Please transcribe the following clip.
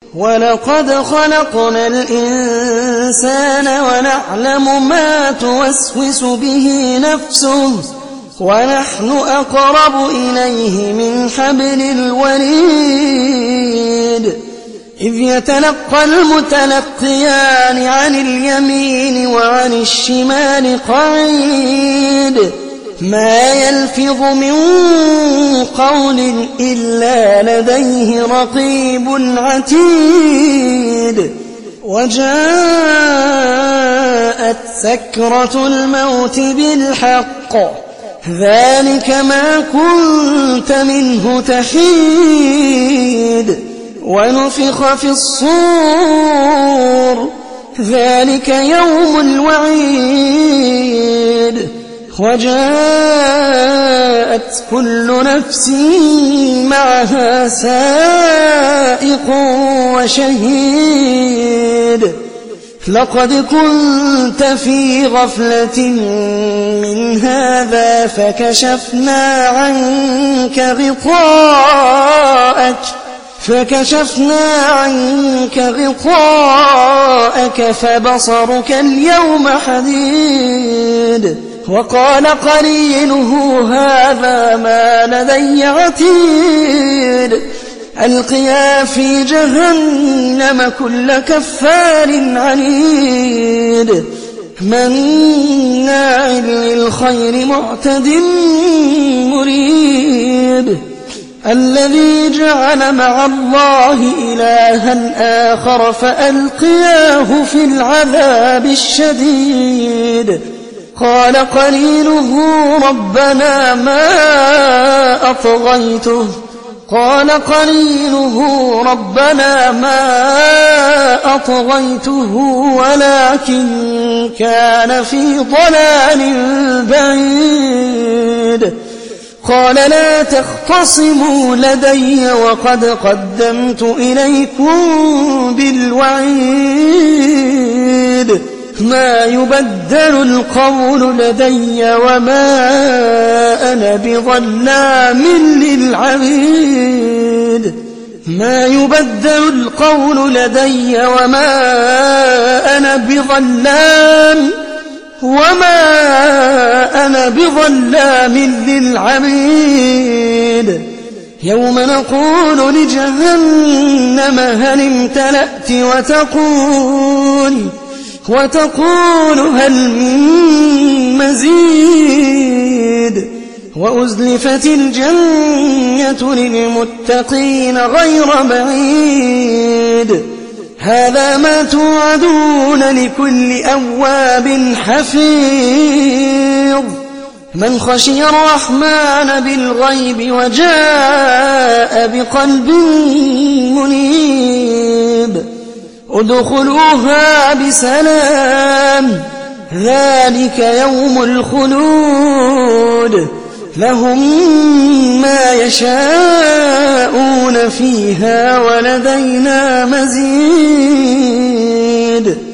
ولقد خلقنا الإنسان ونعلم ما توسوس به نفسه ونحن أقرب إليه من حبل الوريد إذ يتلقى المتلقيان عن اليمين وعن الشمال قعيد ما يلفظ من قول إلا لديه رقيب عتيد وجاءت سكرة الموت بالحق ذلك ما كنت منه تحيد ونفخ في الصور ذلك يوم الوعيد وجاءت كل نفس معها سائق وشهيد لقد كنت في غفلة من هذا فكشفنا عنك غطاءك فبصرك اليوم حديد وقال قرينه هذا ما لدي عتيد ألقيا في جهنم كل كفار عنيد مناع للخير معتد مريب الذي جعل مع الله إلها آخر فألقياه في العذاب الشديد قال قرينه ربنا ما أطغيته ولكن كان في ضلال بعيد قال لا تختصموا لدي وقد قدمت إليكم بالوعيد ما يبدل القول لدي وما أنا بظلام للعبيد يوم نقول لجهنم هل امتلأت وتقول هل من مزيد وأزلفت الجنة للمتقين غير بعيد هذا ما توعدون لكل أواب حفيظ من خشي الرحمن بالغيب وجاء بقلب منيب ادخلوها بسلام ذلك يوم الخلود لهم ما يشاءون فيها ولدينا مزيد